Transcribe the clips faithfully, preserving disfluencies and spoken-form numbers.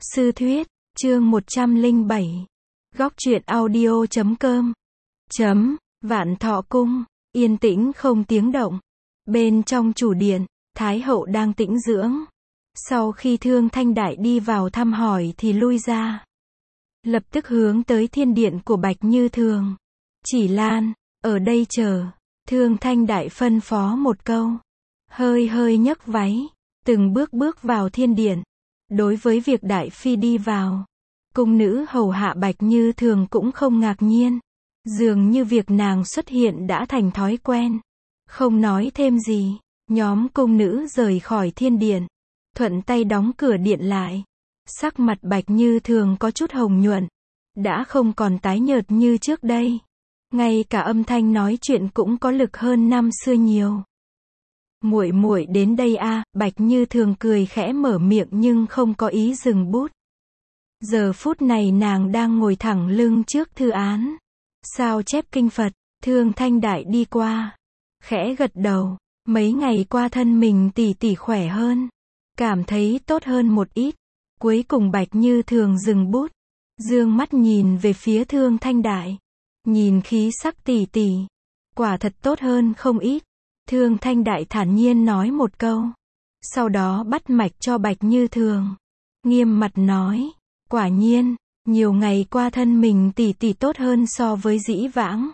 Sư thuyết, chương một trăm lẻ bảy. Góc truyện audio chấm com. Chấm, Vạn Thọ Cung, yên tĩnh không tiếng động. Bên trong chủ điện, Thái hậu đang tĩnh dưỡng. Sau khi Thương Thanh Đại đi vào thăm hỏi thì lui ra. Lập tức hướng tới thiên điện của Bạch Như Thường. Chỉ Lan, ở đây chờ. Thương Thanh Đại phân phó một câu. Hơi hơi nhấc váy, từng bước bước vào thiên điện. Đối với việc Đại Phi đi vào, cung nữ hầu hạ Bạch Như Thường cũng không ngạc nhiên. Dường như việc nàng xuất hiện đã thành thói quen. Không nói thêm gì, nhóm cung nữ rời khỏi thiên điện. Thuận tay đóng cửa điện lại. Sắc mặt Bạch Như Thường có chút hồng nhuận. Đã không còn tái nhợt như trước đây. Ngay cả âm thanh nói chuyện cũng có lực hơn năm xưa nhiều. Muội muội đến đây a, à, Bạch Như Thường cười khẽ mở miệng nhưng không có ý dừng bút. Giờ phút này nàng đang ngồi thẳng lưng trước thư án. Sao chép kinh Phật, Thương Thanh Đại đi qua. Khẽ gật đầu, mấy ngày qua thân mình tỉ tỉ khỏe hơn. Cảm thấy tốt hơn một ít. Cuối cùng Bạch Như Thường dừng bút. Dương mắt nhìn về phía Thương Thanh Đại. Nhìn khí sắc tỉ tỉ. Quả thật tốt hơn không ít. Thương Thanh Đại thản nhiên nói một câu. Sau đó bắt mạch cho Bạch Như Thường. Nghiêm mặt nói. Quả nhiên, nhiều ngày qua thân mình tỉ tỉ tốt hơn so với dĩ vãng.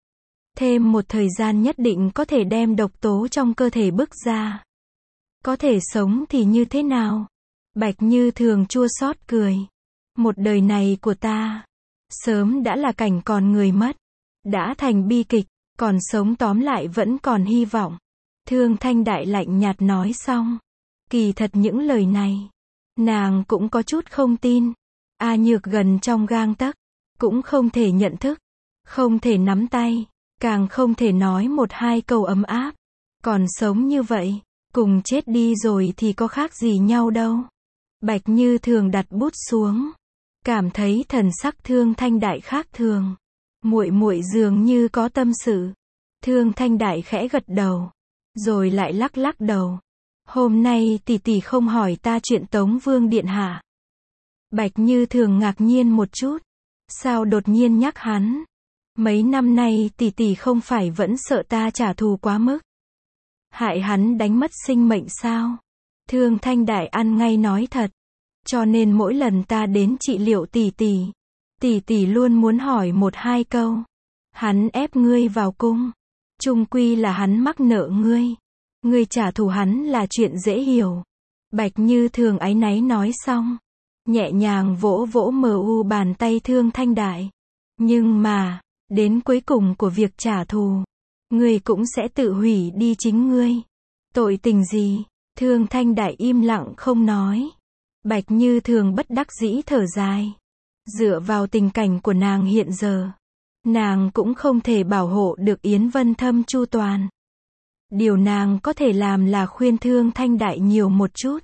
Thêm một thời gian nhất định có thể đem độc tố trong cơ thể bức ra. Có thể sống thì như thế nào? Bạch Như Thường chua xót cười. Một đời này của ta, sớm đã là cảnh còn người mất. Đã thành bi kịch, còn sống tóm lại vẫn còn hy vọng. Thương Thanh Đại lạnh nhạt nói xong. Kỳ thật những lời này, nàng cũng có chút không tin. A Nhược gần trong gang tấc, cũng không thể nhận thức, không thể nắm tay, càng không thể nói một hai câu ấm áp. Còn sống như vậy, cùng chết đi rồi thì có khác gì nhau đâu. Bạch Như Thường đặt bút xuống, cảm thấy thần sắc Thương Thanh Đại khác thường. Muội muội dường như có tâm sự. Thương Thanh Đại khẽ gật đầu, rồi lại lắc lắc đầu. Hôm nay tỷ tỷ không hỏi ta chuyện Tống Vương điện hạ. Bạch Như Thường ngạc nhiên một chút. Sao đột nhiên nhắc hắn? Mấy năm nay tỷ tỷ không phải vẫn sợ ta trả thù quá mức. Hại hắn đánh mất sinh mệnh sao? Thương Thanh Đại ăn ngay nói thật. Cho nên mỗi lần ta đến trị liệu tỷ tỷ, tỷ tỷ luôn muốn hỏi một hai câu. Hắn ép ngươi vào cung. Chung quy là hắn mắc nợ ngươi. Ngươi trả thù hắn là chuyện dễ hiểu. Bạch Như Thường áy náy nói xong. Nhẹ nhàng vỗ vỗ mờ u bàn tay Thương Thanh Đại. Nhưng mà, đến cuối cùng của việc trả thù, ngươi cũng sẽ tự hủy đi chính ngươi. Tội tình gì? Thương Thanh Đại im lặng không nói. Bạch Như Thường bất đắc dĩ thở dài. Dựa vào tình cảnh của nàng hiện giờ, nàng cũng không thể bảo hộ được Yến Vân Thâm chu toàn. Điều nàng có thể làm là khuyên Thương Thanh Đại nhiều một chút.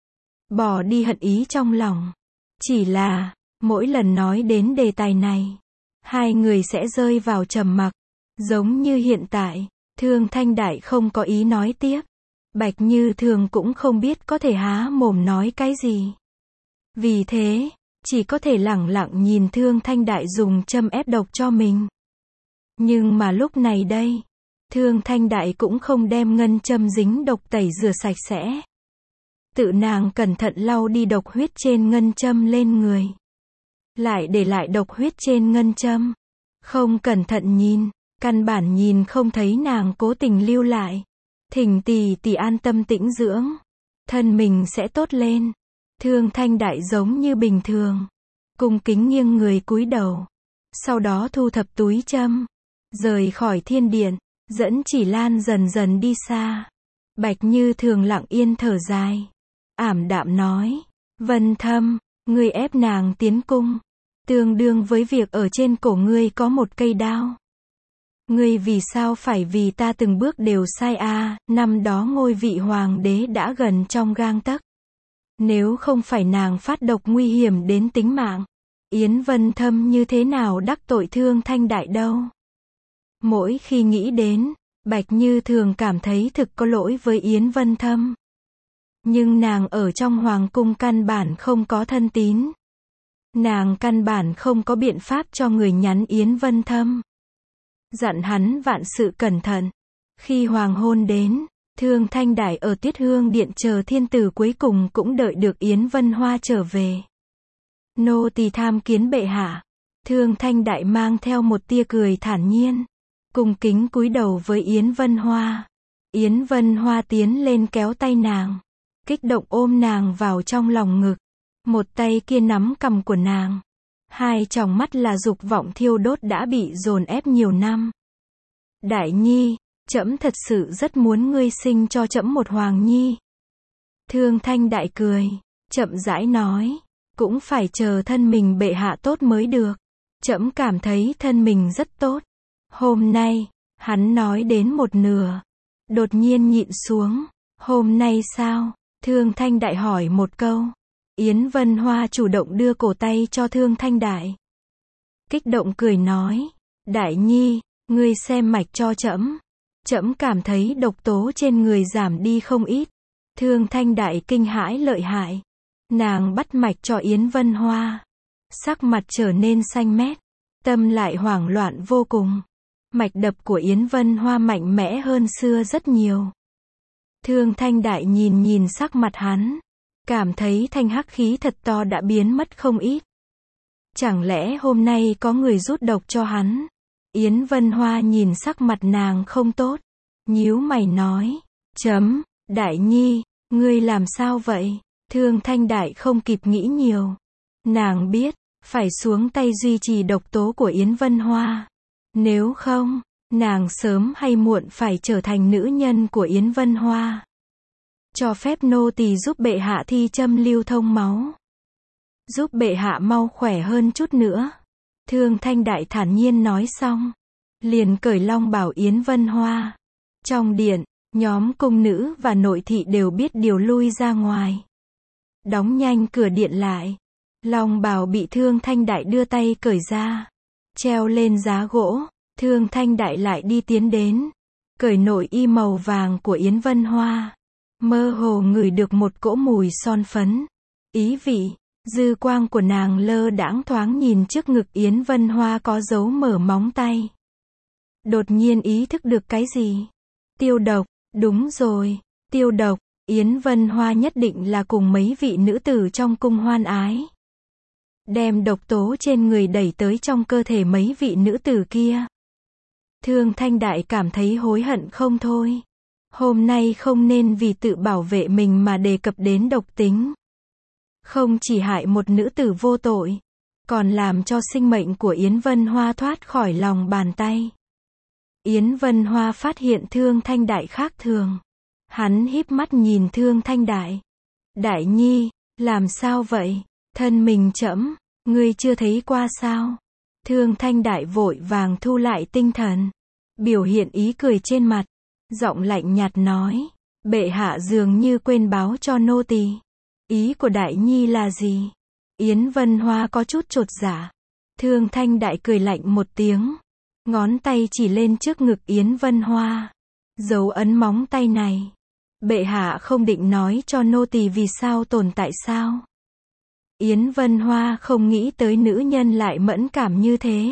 Bỏ đi hận ý trong lòng. Chỉ là, mỗi lần nói đến đề tài này, hai người sẽ rơi vào trầm mặc. Giống như hiện tại, Thương Thanh Đại không có ý nói tiếp. Bạch Như Thường cũng không biết có thể há mồm nói cái gì. Vì thế, chỉ có thể lẳng lặng nhìn Thương Thanh Đại dùng châm ép độc cho mình. Nhưng mà lúc này đây, Thương Thanh Đại cũng không đem ngân châm dính độc tẩy rửa sạch sẽ. Tự nàng cẩn thận lau đi độc huyết trên ngân châm lên người. Lại để lại độc huyết trên ngân châm. Không cẩn thận nhìn, căn bản nhìn không thấy nàng cố tình lưu lại. Thỉnh tỷ tỷ an tâm tĩnh dưỡng. Thân mình sẽ tốt lên. Thương Thanh Đại giống như bình thường. Cung kính nghiêng người cúi đầu. Sau đó thu thập túi châm. Rời khỏi thiên điện. Dẫn Chỉ Lan dần dần đi xa. Bạch Như Thường lặng yên thở dài. Ảm đạm nói. Vân Thâm, ngươi ép nàng tiến cung. Tương đương với việc ở trên cổ ngươi có một cây đao. Ngươi vì sao phải vì ta từng bước đều sai a? À, năm đó ngôi vị hoàng đế đã gần trong gang tấc. Nếu không phải nàng phát độc nguy hiểm đến tính mạng, Yến Vân Thâm như thế nào đắc tội Thương Thanh Đại đâu. Mỗi khi nghĩ đến, Bạch Như Thường cảm thấy thực có lỗi với Yến Vân Thâm. Nhưng nàng ở trong hoàng cung căn bản không có thân tín. Nàng căn bản không có biện pháp cho người nhắn Yến Vân Thâm. Dặn hắn vạn sự cẩn thận. Khi hoàng hôn đến, Thương Thanh Đại ở Tiết Hương Điện chờ thiên tử cuối cùng cũng đợi được Yến Vân Hoa trở về. Nô tỳ tham kiến bệ hạ. Thương Thanh Đại mang theo một tia cười thản nhiên. Cung kính cúi đầu với Yến Vân Hoa. Yến Vân Hoa tiến lên kéo tay nàng. Kích động ôm nàng vào trong lòng ngực. Một tay kia nắm cằm của nàng. Hai tròng mắt là dục vọng thiêu đốt đã bị dồn ép nhiều năm. Đại nhi, trẫm thật sự rất muốn ngươi sinh cho trẫm một hoàng nhi. Thương Thanh Đại cười, chậm rãi nói, cũng phải chờ thân mình bệ hạ tốt mới được. Trẫm cảm thấy thân mình rất tốt. Hôm nay, hắn nói đến một nửa, đột nhiên nhịn xuống. Hôm nay sao? Thương Thanh Đại hỏi một câu. Yến Vân Hoa chủ động đưa cổ tay cho Thương Thanh Đại. Kích động cười nói, Đại nhi, ngươi xem mạch cho trẫm. Trẫm cảm thấy độc tố trên người giảm đi không ít. Thương Thanh Đại kinh hãi lợi hại. Nàng bắt mạch cho Yến Vân Hoa. Sắc mặt trở nên xanh mét. Tâm lại hoảng loạn vô cùng. Mạch đập của Yến Vân Hoa mạnh mẽ hơn xưa rất nhiều. Thương Thanh Đại nhìn nhìn sắc mặt hắn. Cảm thấy thanh hắc khí thật to đã biến mất không ít. Chẳng lẽ hôm nay có người rút độc cho hắn? Yến Vân Hoa nhìn sắc mặt nàng không tốt. Nhíu mày nói. Chấm, Đại nhi, ngươi làm sao vậy? Thương Thanh Đại không kịp nghĩ nhiều. Nàng biết, phải xuống tay duy trì độc tố của Yến Vân Hoa. Nếu không, nàng sớm hay muộn phải trở thành nữ nhân của Yến Vân Hoa. Cho phép nô tỳ giúp bệ hạ thi châm lưu thông máu. Giúp bệ hạ mau khỏe hơn chút nữa. Thương Thanh Đại thản nhiên nói xong. Liền cởi long bào Yến Vân Hoa. Trong điện, nhóm cung nữ và nội thị đều biết điều lui ra ngoài. Đóng nhanh cửa điện lại. Long bào bị Thương Thanh Đại đưa tay cởi ra. Treo lên giá gỗ. Thương Thanh Đại lại đi tiến đến. Cởi nội y màu vàng của Yến Vân Hoa. Mơ hồ ngửi được một cỗ mùi son phấn. Ý vị, dư quang của nàng lơ đãng thoáng nhìn trước ngực Yến Vân Hoa có dấu mở móng tay. Đột nhiên ý thức được cái gì? Tiêu độc, đúng rồi, tiêu độc, Yến Vân Hoa nhất định là cùng mấy vị nữ tử trong cung hoan ái. Đem độc tố trên người đẩy tới trong cơ thể mấy vị nữ tử kia. Thương Thanh Đại cảm thấy hối hận không thôi. Hôm nay không nên vì tự bảo vệ mình mà đề cập đến độc tính. Không chỉ hại một nữ tử vô tội, còn làm cho sinh mệnh của Yến Vân Hoa thoát khỏi lòng bàn tay. Yến Vân Hoa phát hiện Thương Thanh Đại khác thường. Hắn híp mắt nhìn Thương Thanh Đại. Đại nhi, làm sao vậy? Thân mình trẫm, ngươi chưa thấy qua sao? Thương Thanh Đại vội vàng thu lại tinh thần. Biểu hiện ý cười trên mặt. Giọng lạnh nhạt nói. Bệ hạ dường như quên báo cho nô tỳ. Ý của Đại nhi là gì? Yến Vân Hoa có chút chột dạ. Thương Thanh Đại cười lạnh một tiếng. Ngón tay chỉ lên trước ngực Yến Vân Hoa. Dấu ấn móng tay này. Bệ hạ không định nói cho nô tỳ vì sao tồn tại sao? Yến Vân Hoa không nghĩ tới nữ nhân lại mẫn cảm như thế.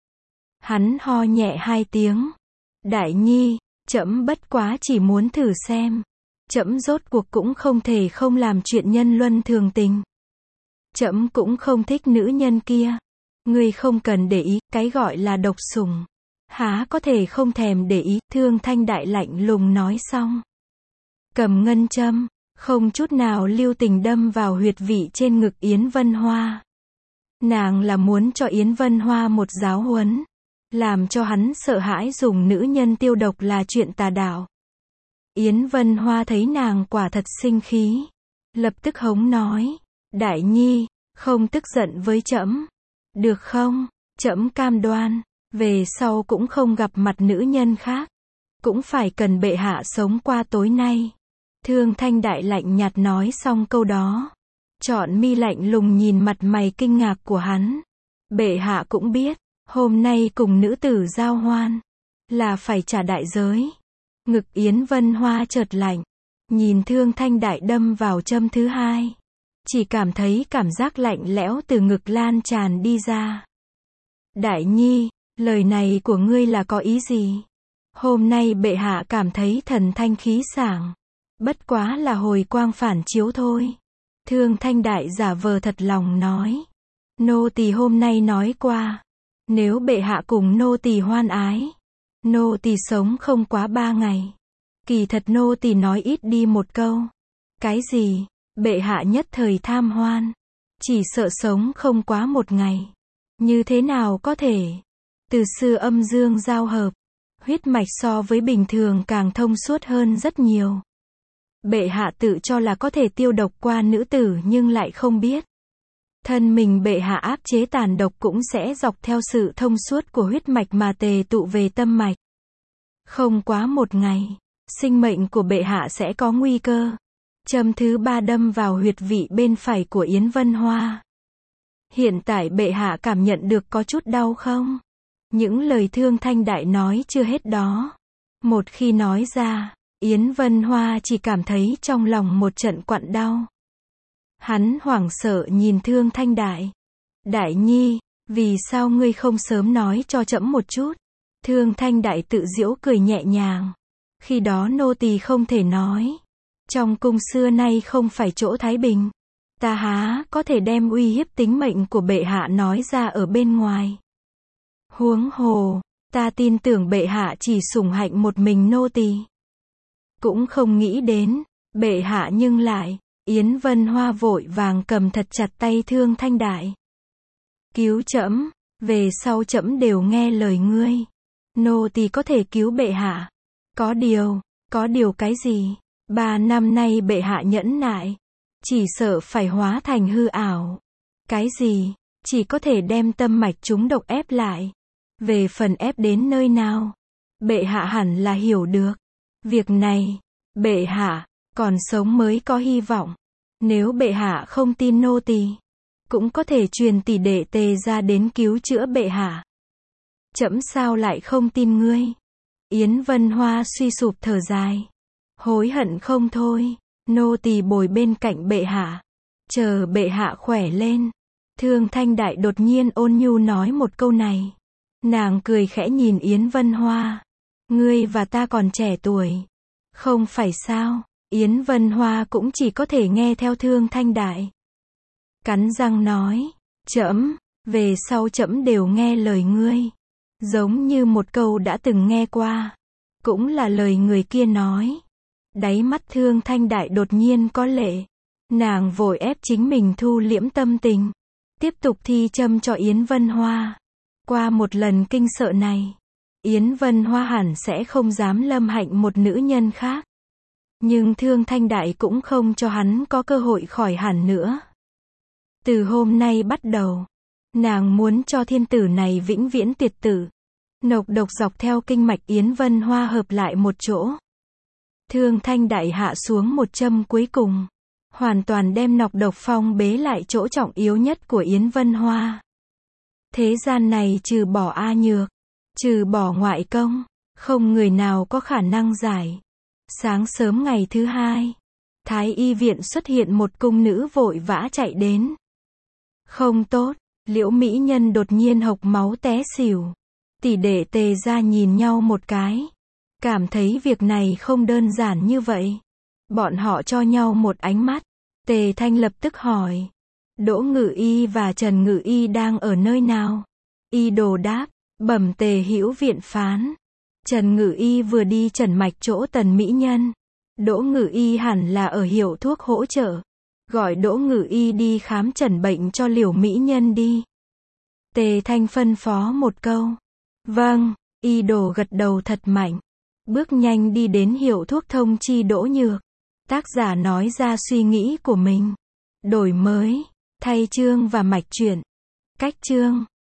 Hắn ho nhẹ hai tiếng. Đại nhi, trẫm bất quá chỉ muốn thử xem. Trẫm rốt cuộc cũng không thể không làm chuyện nhân luân thường tình. Trẫm cũng không thích nữ nhân kia. Ngươi không cần để ý, cái gọi là độc sủng. Há có thể không thèm để ý, Thương Thanh Đại lạnh lùng nói xong. Cầm ngân châm, không chút nào lưu tình đâm vào huyệt vị trên ngực Yến Vân Hoa. Nàng là muốn cho Yến Vân Hoa một giáo huấn. Làm cho hắn sợ hãi dùng nữ nhân tiêu độc là chuyện tà đạo. Yến Vân Hoa thấy nàng quả thật sinh khí. Lập tức hống nói. Đại nhi, không tức giận với trẫm. Được không? Trẫm cam đoan. Về sau cũng không gặp mặt nữ nhân khác. Cũng phải cần bệ hạ sống qua tối nay. Thương Thanh Đại lạnh nhạt nói xong câu đó. Trọn mi lạnh lùng nhìn mặt mày kinh ngạc của hắn. Bệ hạ cũng biết. Hôm nay cùng nữ tử giao hoan. Là phải trả đại giới. Ngực Yến Vân Hoa chợt lạnh. Nhìn Thương Thanh Đại đâm vào châm thứ hai. Chỉ cảm thấy cảm giác lạnh lẽo từ ngực lan tràn đi ra. Đại nhi, lời này của ngươi là có ý gì? Hôm nay bệ hạ cảm thấy thần thanh khí sảng. Bất quá là hồi quang phản chiếu thôi. Thương Thanh Đại giả vờ thật lòng nói. Nô tỳ hôm nay nói qua. Nếu bệ hạ cùng nô tỳ hoan ái. Nô tỳ sống không quá ba ngày. Kỳ thật nô tỳ nói ít đi một câu. Cái gì? Bệ hạ nhất thời tham hoan. Chỉ sợ sống không quá một ngày. Như thế nào có thể? Từ xưa âm dương giao hợp. Huyết mạch so với bình thường càng thông suốt hơn rất nhiều. Bệ hạ tự cho là có thể tiêu độc qua nữ tử nhưng lại không biết. Thân mình bệ hạ áp chế tàn độc cũng sẽ dọc theo sự thông suốt của huyết mạch mà tề tụ về tâm mạch. Không quá một ngày, sinh mệnh của bệ hạ sẽ có nguy cơ. Châm thứ ba đâm vào huyệt vị bên phải của Yến Vân Hoa. Hiện tại bệ hạ cảm nhận được có chút đau không? Những lời Thương Thanh Đại nói chưa hết đó. Một khi nói ra, Yến Vân Hoa chỉ cảm thấy trong lòng một trận quặn đau. Hắn hoảng sợ nhìn Thương Thanh Đại. Đại nhi, vì sao ngươi không sớm nói cho trẫm một chút? Thương Thanh Đại tự giễu cười nhẹ nhàng. Khi đó nô tỳ không thể nói. Trong cung xưa nay không phải chỗ thái bình. Ta há có thể đem uy hiếp tính mệnh của bệ hạ nói ra ở bên ngoài. Huống hồ, ta tin tưởng bệ hạ chỉ sủng hạnh một mình nô tỳ. Cũng không nghĩ đến, bệ hạ nhưng lại, Yến Vân Hoa vội vàng cầm thật chặt tay Thương Thanh Đại. Cứu trẫm, về sau trẫm đều nghe lời ngươi. Nô tỳ có thể cứu bệ hạ. Có điều, có điều cái gì? Ba năm nay bệ hạ nhẫn nại. Chỉ sợ phải hóa thành hư ảo. Cái gì? Chỉ có thể đem tâm mạch chúng độc ép lại. Về phần ép đến nơi nào? Bệ hạ hẳn là hiểu được. Việc này, bệ hạ, còn sống mới có hy vọng. Nếu bệ hạ không tin nô tỳ, cũng có thể truyền tỷ đệ Tề ra đến cứu chữa bệ hạ. Trẫm sao lại không tin ngươi? Yến Vân Hoa suy sụp thở dài. Hối hận không thôi, nô tỳ bồi bên cạnh bệ hạ. Chờ bệ hạ khỏe lên. Thương Thanh Đại đột nhiên ôn nhu nói một câu này. Nàng cười khẽ nhìn Yến Vân Hoa. Ngươi và ta còn trẻ tuổi. Không phải sao? Yến Vân Hoa cũng chỉ có thể nghe theo Thương Thanh Đại. Cắn răng nói. Trẫm, về sau trẫm đều nghe lời ngươi. Giống như một câu đã từng nghe qua. Cũng là lời người kia nói. Đáy mắt Thương Thanh Đại đột nhiên có lệ. Nàng vội ép chính mình thu liễm tâm tình. Tiếp tục thi châm cho Yến Vân Hoa. Qua một lần kinh sợ này, Yến Vân Hoa hẳn sẽ không dám lâm hạnh một nữ nhân khác. Nhưng Thương Thanh Đại cũng không cho hắn có cơ hội khỏi hẳn nữa. Từ hôm nay bắt đầu, nàng muốn cho thiên tử này vĩnh viễn tuyệt tử. Nọc độc dọc theo kinh mạch Yến Vân Hoa hợp lại một chỗ. Thương Thanh Đại hạ xuống một châm cuối cùng. Hoàn toàn đem nọc độc phong bế lại chỗ trọng yếu nhất của Yến Vân Hoa. Thế gian này trừ bỏ A Nhược, trừ bỏ ngoại công, không người nào có khả năng giải. Sáng sớm ngày thứ hai, Thái y viện xuất hiện một cung nữ vội vã chạy đến. Không tốt, Liễu mỹ nhân đột nhiên hộc máu té xỉu. Tỷ đệ Tề ra nhìn nhau một cái. Cảm thấy việc này không đơn giản như vậy. Bọn họ cho nhau một ánh mắt. Tề Thanh lập tức hỏi. Đỗ Ngự Y và Trần Ngự Y đang ở nơi nào? Y đồ đáp. Bẩm Tề Hữu viện phán. Trần Ngự Y vừa đi trần mạch chỗ Tần mỹ nhân. Đỗ Ngự Y hẳn là ở hiệu thuốc hỗ trợ. Gọi Đỗ Ngự Y đi khám trần bệnh cho Liễu mỹ nhân đi. Tề Thanh phân phó một câu. Vâng, Y đồ gật đầu thật mạnh. Bước nhanh đi đến hiệu thuốc thông chi Đỗ Nhược. Tác giả nói ra suy nghĩ của mình. Đổi mới, thay chương và mạch truyện. Cách chương